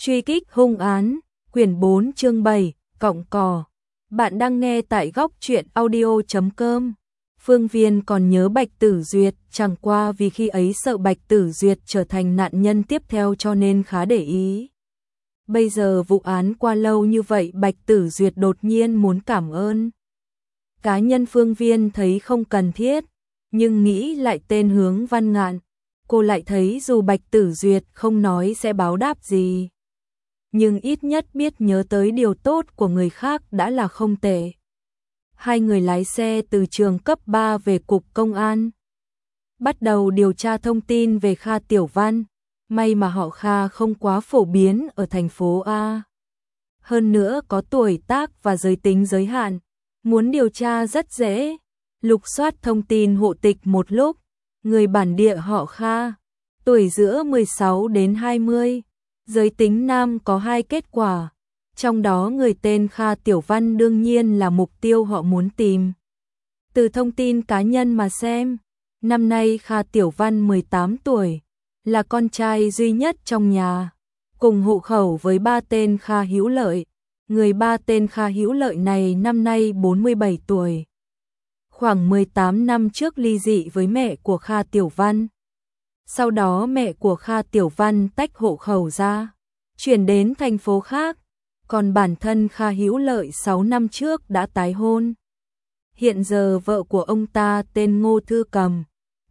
Truy kích hung án, quyển 4 chương 7, cọng cỏ. Bạn đang nghe tại góc truyện audio.com. Phương Viên còn nhớ Bạch Tử Duyệt, chẳng qua vì khi ấy sợ Bạch Tử Duyệt trở thành nạn nhân tiếp theo cho nên khá để ý. Bây giờ vụ án qua lâu như vậy Bạch Tử Duyệt đột nhiên muốn cảm ơn. Cá nhân Phương Viên thấy không cần thiết, nhưng nghĩ lại tên Hướng Văn Ngạn. Cô lại thấy dù Bạch Tử Duyệt không nói sẽ báo đáp gì, nhưng ít nhất biết nhớ tới điều tốt của người khác đã là không tệ. Hai người lái xe từ trường cấp 3 về cục công an, bắt đầu điều tra thông tin về Kha Tiểu Văn. May mà họ Kha không quá phổ biến ở thành phố A. Hơn nữa có tuổi tác và giới tính giới hạn, muốn điều tra rất dễ. Lục soát thông tin hộ tịch một lúc, người bản địa họ Kha, tuổi giữa 16 đến 20, giới tính nam có 2 kết quả, trong đó người tên Kha Tiểu Văn đương nhiên là mục tiêu họ muốn tìm. Từ thông tin cá nhân mà xem, năm nay Kha Tiểu Văn 18 tuổi, là con trai duy nhất trong nhà, cùng hộ khẩu với ba tên Kha Hữu Lợi. Người ba tên Kha Hữu Lợi này năm nay 47 tuổi. Khoảng 18 năm trước ly dị với mẹ của Kha Tiểu Văn. Sau đó mẹ của Kha Tiểu Văn tách hộ khẩu ra, chuyển đến thành phố khác, còn bản thân Kha Hữu Lợi 6 năm trước đã tái hôn. Hiện giờ vợ của ông ta tên Ngô Thư Cầm,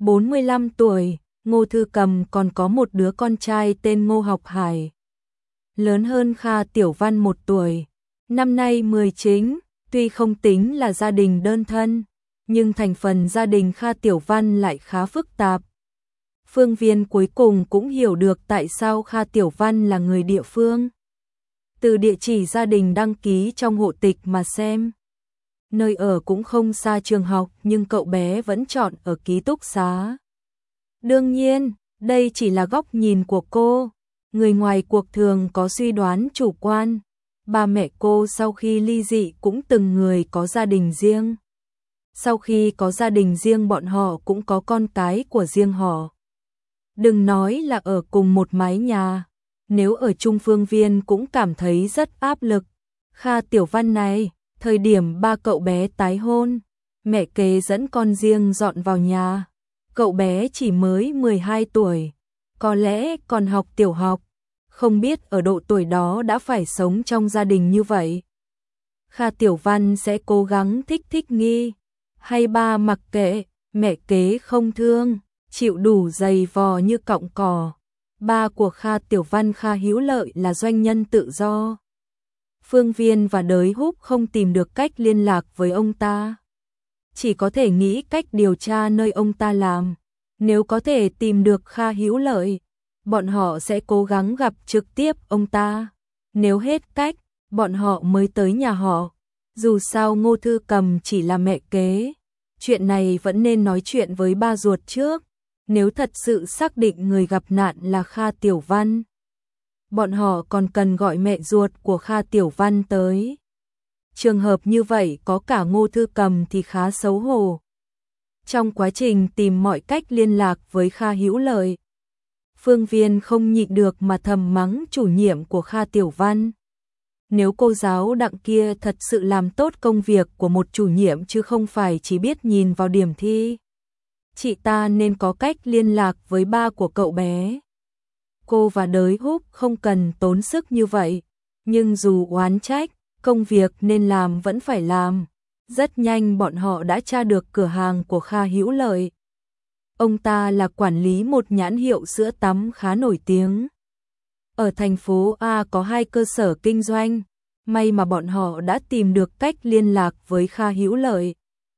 45 tuổi, Ngô Thư Cầm còn có một đứa con trai tên Ngô Học Hải, lớn hơn Kha Tiểu Văn 1 tuổi, năm nay 19, tuy không tính là gia đình đơn thân, nhưng thành phần gia đình Kha Tiểu Văn lại khá phức tạp. Phương Viên cuối cùng cũng hiểu được tại sao Kha Tiểu Văn là người địa phương. Từ địa chỉ gia đình đăng ký trong hộ tịch mà xem, nơi ở cũng không xa trường học nhưng cậu bé vẫn chọn ở ký túc xá. Đương nhiên, đây chỉ là góc nhìn của cô, người ngoài cuộc thường có suy đoán chủ quan. Ba mẹ cô sau khi ly dị cũng từng người có gia đình riêng. Sau khi có gia đình riêng bọn họ cũng có con cái của riêng họ. Đừng nói là ở cùng một mái nhà, nếu ở chung Phương Viên cũng cảm thấy rất áp lực. Kha Tiểu Văn này, thời điểm ba cậu bé tái hôn, mẹ kế dẫn con riêng dọn vào nhà. Cậu bé chỉ mới 12 tuổi, có lẽ còn học tiểu học, không biết ở độ tuổi đó đã phải sống trong gia đình như vậy. Kha Tiểu Văn sẽ cố gắng thích nghi, hay ba mặc kệ, mẹ kế không thương, chịu đủ dày vò như cọng cỏ. Ba của Kha Tiểu Văn Kha Hữu Lợi là doanh nhân tự do. Phương Viên và Đới Húc không tìm được cách liên lạc với ông ta, chỉ có thể nghĩ cách điều tra nơi ông ta làm. Nếu có thể tìm được Kha Hữu Lợi, bọn họ sẽ cố gắng gặp trực tiếp ông ta. Nếu hết cách, bọn họ mới tới nhà họ. Dù sao Ngô Thư Cầm chỉ là mẹ kế, chuyện này vẫn nên nói chuyện với ba ruột trước. Nếu thật sự xác định người gặp nạn là Kha Tiểu Văn, bọn họ còn cần gọi mẹ ruột của Kha Tiểu Văn tới. Trường hợp như vậy có cả Ngô Thư Cầm thì khá xấu hổ. Trong quá trình tìm mọi cách liên lạc với Kha Hữu Lợi, Phương Viên không nhịn được mà thầm mắng chủ nhiệm của Kha Tiểu Văn. Nếu cô giáo Đặng kia thật sự làm tốt công việc của một chủ nhiệm chứ không phải chỉ biết nhìn vào điểm thi, chị ta nên có cách liên lạc với ba của cậu bé. Cô và Đới Húc không cần tốn sức như vậy, nhưng dù oán trách, công việc nên làm vẫn phải làm. Rất nhanh bọn họ đã tra được cửa hàng của Kha Hữu Lợi. Ông ta là quản lý một nhãn hiệu sữa tắm khá nổi tiếng. Ở thành phố A có 2 cơ sở kinh doanh, may mà bọn họ đã tìm được cách liên lạc với Kha Hữu Lợi.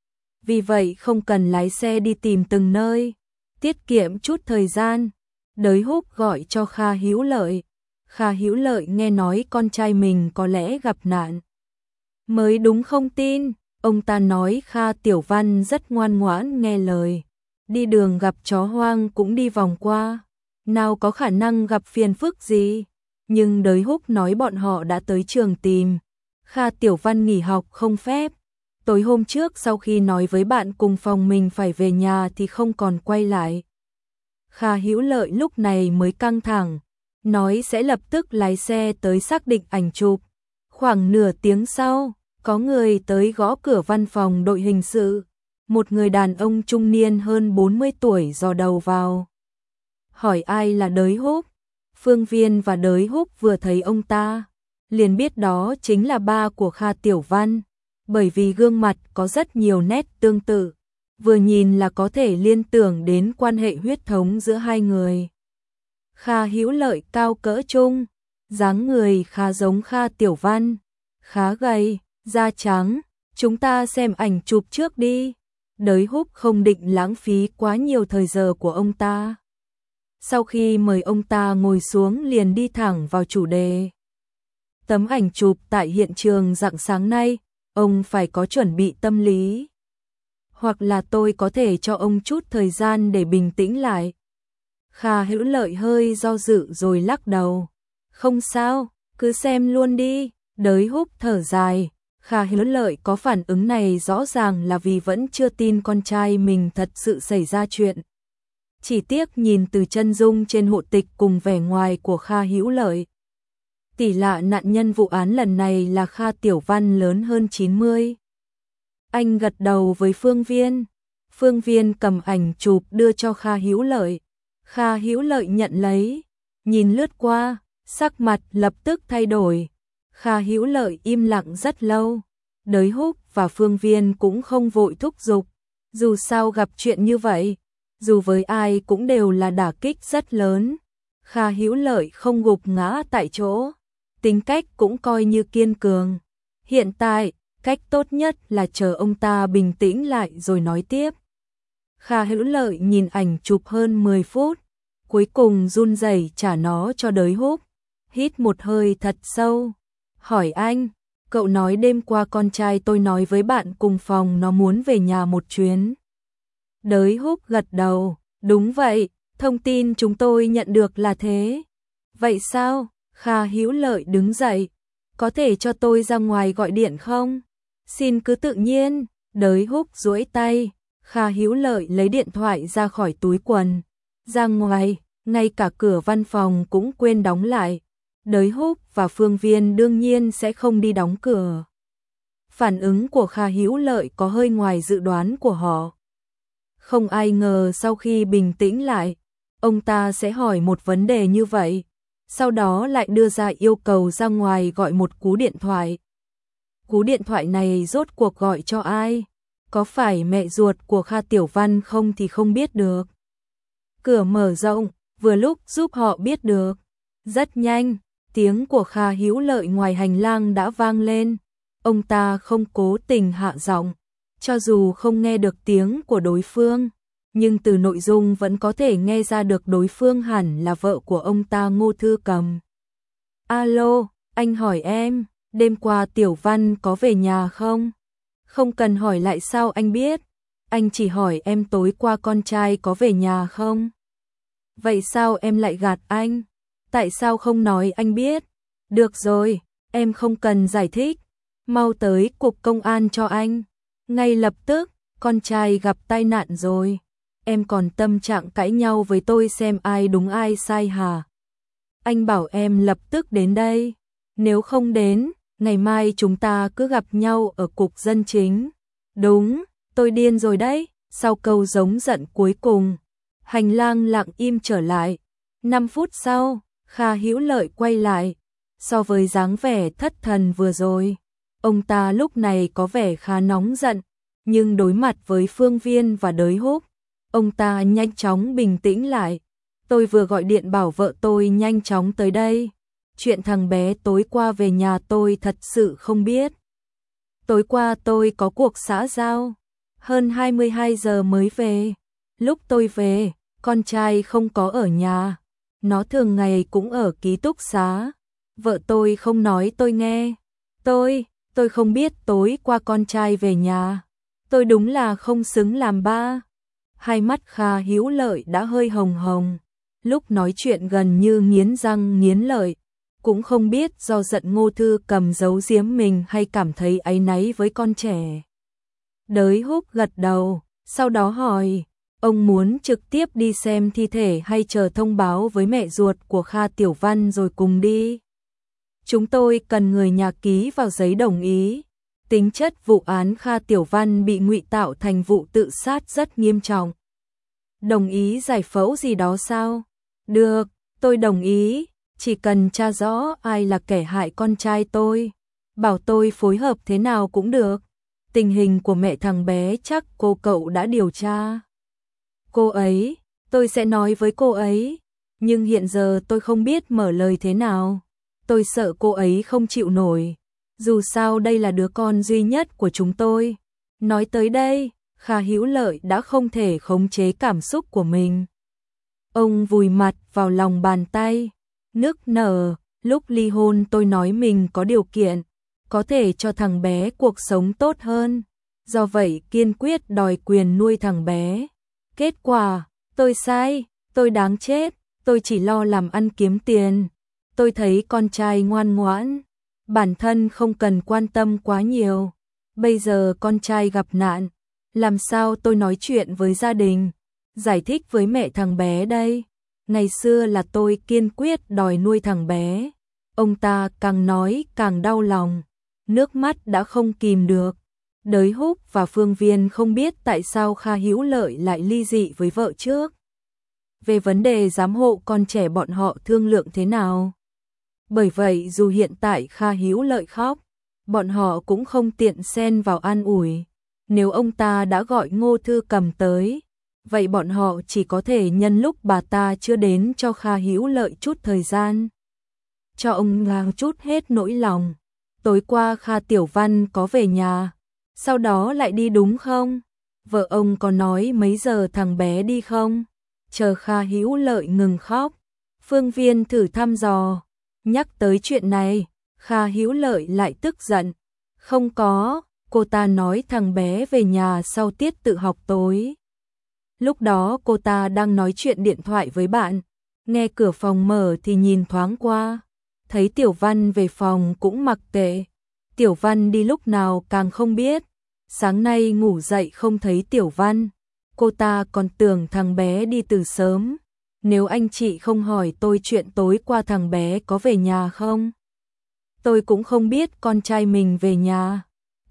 Vì vậy không cần lái xe đi tìm từng nơi, tiết kiệm chút thời gian. Đới Húc gọi cho Kha Hữu Lợi. Kha Hữu Lợi nghe nói con trai mình có lẽ gặp nạn. Mới đúng không tin, ông ta nói Kha Tiểu Văn rất ngoan ngoãn nghe lời. Đi đường gặp chó hoang cũng đi vòng qua, nào có khả năng gặp phiền phức gì. Nhưng Đới Húc nói bọn họ đã tới trường tìm. Kha Tiểu Văn nghỉ học không phép. Tối hôm trước sau khi nói với bạn cùng phòng mình phải về nhà thì không còn quay lại. Kha Hữu Lợi lúc này mới căng thẳng, nói sẽ lập tức lái xe tới xác định ảnh chụp. Khoảng nửa tiếng sau, có người tới gõ cửa văn phòng đội hình sự. Một người đàn ông trung niên hơn 40 tuổi dò đầu vào. Hỏi ai là Đới Húc. Phương Viên và Đới Húc vừa thấy ông ta, liền biết đó chính là ba của Kha Tiểu Văn, bởi vì gương mặt có rất nhiều nét tương tự, vừa nhìn là có thể liên tưởng đến quan hệ huyết thống giữa hai người. Kha Hữu Lợi cao cỡ trung, dáng người khá giống Kha Tiểu Văn, khá gầy, da trắng, chúng ta xem ảnh chụp trước đi. Đới Húc không định lãng phí quá nhiều thời giờ của ông ta. Sau khi mời ông ta ngồi xuống liền đi thẳng vào chủ đề. Tấm ảnh chụp tại hiện trường rạng sáng nay, ông phải có chuẩn bị tâm lý. Hoặc là tôi có thể cho ông chút thời gian để bình tĩnh lại. Kha Hữu Lợi hơi do dự rồi lắc đầu. Không sao, cứ xem luôn đi. Đới Húc thở dài. Kha Hữu Lợi có phản ứng này rõ ràng là vì vẫn chưa tin con trai mình thật sự xảy ra chuyện. Chỉ tiếc nhìn từ chân dung trên hộ tịch cùng vẻ ngoài của Kha Hữu Lợi, tỷ lệ nạn nhân vụ án lần này là Kha Tiểu Văn lớn hơn 90. Anh gật đầu với Phương Viên. Phương Viên cầm ảnh chụp đưa cho Kha Hữu Lợi. Kha Hữu Lợi nhận lấy, nhìn lướt qua, sắc mặt lập tức thay đổi. Kha Hữu Lợi im lặng rất lâu. Đới Húc và Phương Viên cũng không vội thúc giục. Dù sao gặp chuyện như vậy, dù với ai cũng đều là đả kích rất lớn. Kha Hữu Lợi không gục ngã tại chỗ, tính cách cũng coi như kiên cường. Hiện tại, cách tốt nhất là chờ ông ta bình tĩnh lại rồi nói tiếp. Kha Hữu Lợi nhìn ảnh chụp hơn 10 phút, cuối cùng run rẩy trả nó cho Đới Húc. Hít một hơi thật sâu, hỏi anh, cậu nói đêm qua con trai tôi nói với bạn cùng phòng nó muốn về nhà một chuyến. Đới Húc gật đầu, đúng vậy, thông tin chúng tôi nhận được là thế. Vậy sao? Kha Hữu Lợi đứng dậy, có thể cho tôi ra ngoài gọi điện không? Xin cứ tự nhiên. Đới Húc duỗi tay, Kha Hữu Lợi lấy điện thoại ra khỏi túi quần, ra ngoài, ngay cả cửa văn phòng cũng quên đóng lại. Đới Húc và Phương Viên đương nhiên sẽ không đi đóng cửa. Phản ứng của Kha Hữu Lợi có hơi ngoài dự đoán của họ. Không ai ngờ sau khi bình tĩnh lại, ông ta sẽ hỏi một vấn đề như vậy, sau đó lại đưa ra yêu cầu ra ngoài gọi một cú điện thoại. Cú điện thoại này rốt cuộc gọi cho ai? Có phải mẹ ruột của Kha Tiểu Văn không thì không biết được. Cửa mở rộng, vừa lúc giúp họ biết được. Rất nhanh, tiếng của Kha Hữu Lợi ngoài hành lang đã vang lên. Ông ta không cố tình hạ giọng, cho dù không nghe được tiếng của đối phương, nhưng từ nội dung vẫn có thể nghe ra được đối phương hẳn là vợ của ông ta, Ngô Thư Cầm. Alo, anh hỏi em, đêm qua Tiểu Văn có về nhà không? Không cần hỏi lại sao anh biết, anh chỉ hỏi em tối qua con trai có về nhà không? Vậy sao em lại gạt anh? Tại sao không nói anh biết? Được rồi, em không cần giải thích, mau tới cục công an cho anh. Ngay lập tức, con trai gặp tai nạn rồi. Em còn tâm trạng cãi nhau với tôi xem ai đúng ai sai hả? Anh bảo em lập tức đến đây. Nếu không đến, ngày mai chúng ta cứ gặp nhau ở cục dân chính. Đúng, tôi điên rồi đấy. Sau câu giống giận cuối cùng, hành lang lặng im trở lại. 5 phút sau, Kha Hữu Lợi quay lại. So với dáng vẻ thất thần vừa rồi, ông ta lúc này có vẻ khá nóng giận, nhưng đối mặt với Phương Viên và Đới Húc, ông ta nhanh chóng bình tĩnh lại. Tôi vừa gọi điện bảo vợ tôi nhanh chóng tới đây. Chuyện thằng bé tối qua về nhà tôi thật sự không biết. Tối qua tôi có cuộc xã giao, hơn 22 giờ mới về. Lúc tôi về, con trai không có ở nhà. Nó thường ngày cũng ở ký túc xá. Vợ tôi không nói tôi nghe. Tôi không biết tối qua con trai về nhà. Tôi đúng là không xứng làm ba. Hai mắt Kha Hữu Lợi đã hơi hồng hồng. Lúc nói chuyện gần như nghiến răng nghiến lợi. Cũng không biết do giận Ngô Thư Cầm giấu giếm mình hay cảm thấy áy náy với con trẻ. Đới Húc gật đầu, sau đó hỏi, Ông muốn trực tiếp đi xem thi thể hay chờ thông báo với mẹ ruột của Kha Tiểu Văn rồi cùng đi? Chúng tôi cần người nhà ký vào giấy đồng ý. Tính chất vụ án Kha Tiểu Văn bị ngụy tạo thành vụ tự sát rất nghiêm trọng. Đồng ý giải phẫu gì đó sao? Được, tôi đồng ý, chỉ cần tra rõ ai là kẻ hại con trai tôi. Bảo tôi phối hợp thế nào cũng được. Tình hình của mẹ thằng bé chắc cậu đã điều tra. Cô ấy, tôi sẽ nói với cô ấy, nhưng hiện giờ tôi không biết mở lời thế nào. Tôi sợ cô ấy không chịu nổi. Dù sao đây là đứa con duy nhất của chúng tôi. Nói tới đây, Kha Hữu Lợi đã không thể khống chế cảm xúc của mình. Ông vùi mặt vào lòng bàn tay, nức nở. Lúc ly hôn tôi nói mình có điều kiện, có thể cho thằng bé cuộc sống tốt hơn. Do vậy kiên quyết đòi quyền nuôi thằng bé. Kết quả, tôi sai, tôi đáng chết, tôi chỉ lo làm ăn kiếm tiền. Tôi thấy con trai ngoan ngoãn, bản thân không cần quan tâm quá nhiều. Bây giờ con trai gặp nạn, làm sao tôi nói chuyện với gia đình, giải thích với mẹ thằng bé đây? Ngày xưa là tôi kiên quyết đòi nuôi thằng bé. Ông ta càng nói càng đau lòng, nước mắt đã không kìm được. Đới Húc và Phương Viên không biết tại sao Kha Hữu Lợi lại ly dị với vợ trước. Về vấn đề giám hộ con trẻ bọn họ thương lượng thế nào? Bởi vậy dù hiện tại Kha Hữu Lợi khóc, bọn họ cũng không tiện xen vào an ủi. Nếu ông ta đã gọi Ngô Thư Cầm tới, vậy bọn họ chỉ có thể nhân lúc bà ta chưa đến cho Kha Hữu Lợi chút thời gian, cho ông ngang chút hết nỗi lòng. Tối qua Kha Tiểu Văn có về nhà, sau đó lại đi đúng không? Vợ ông có nói mấy giờ thằng bé đi không? Chờ Kha Hữu Lợi ngừng khóc, Phương Viên thử thăm dò. Nhắc tới chuyện này, Kha Hữu Lợi lại tức giận. Không có, cô ta nói thằng bé về nhà sau tiết tự học tối. Lúc đó cô ta đang nói chuyện điện thoại với bạn, nghe cửa phòng mở thì nhìn thoáng qua, thấy Tiểu Văn về phòng cũng mặc kệ. Tiểu Văn đi lúc nào càng không biết. Sáng nay ngủ dậy không thấy Tiểu Văn, cô ta còn tưởng thằng bé đi từ sớm. Nếu anh chị không hỏi tôi chuyện tối qua thằng bé có về nhà không, tôi cũng không biết con trai mình về nhà.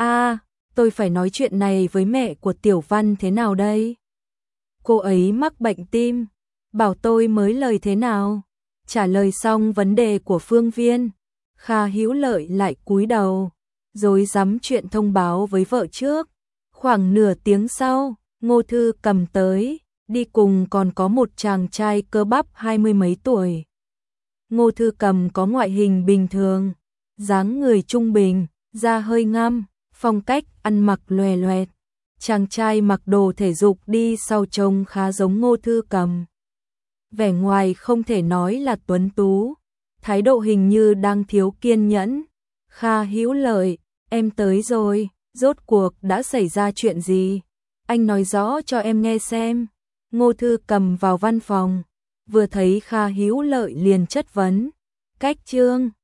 Tôi phải nói chuyện này với mẹ của Tiểu Văn thế nào đây? Cô ấy mắc bệnh tim, bảo tôi mới lời thế nào? Trả lời xong vấn đề của Phương Viên, Kha Hữu Lợi lại cúi đầu, rối rắm chuyện thông báo với vợ trước. Khoảng nửa tiếng sau, Ngô Thư Cầm tới, đi cùng còn có một chàng trai cơ bắp 20 mấy tuổi. Ngô Thư Cầm có ngoại hình bình thường, dáng người trung bình, da hơi ngăm, phong cách ăn mặc loè loẹt. Chàng trai mặc đồ thể dục đi sau trông khá giống Ngô Thư Cầm. Vẻ ngoài không thể nói là tuấn tú, thái độ hình như đang thiếu kiên nhẫn. Kha Hữu Lợi, em tới rồi, rốt cuộc đã xảy ra chuyện gì? Anh nói rõ cho em nghe xem. Ngô Thư Cầm vào văn phòng, vừa thấy Kha Hữu Lợi liền chất vấn. Cách Trương,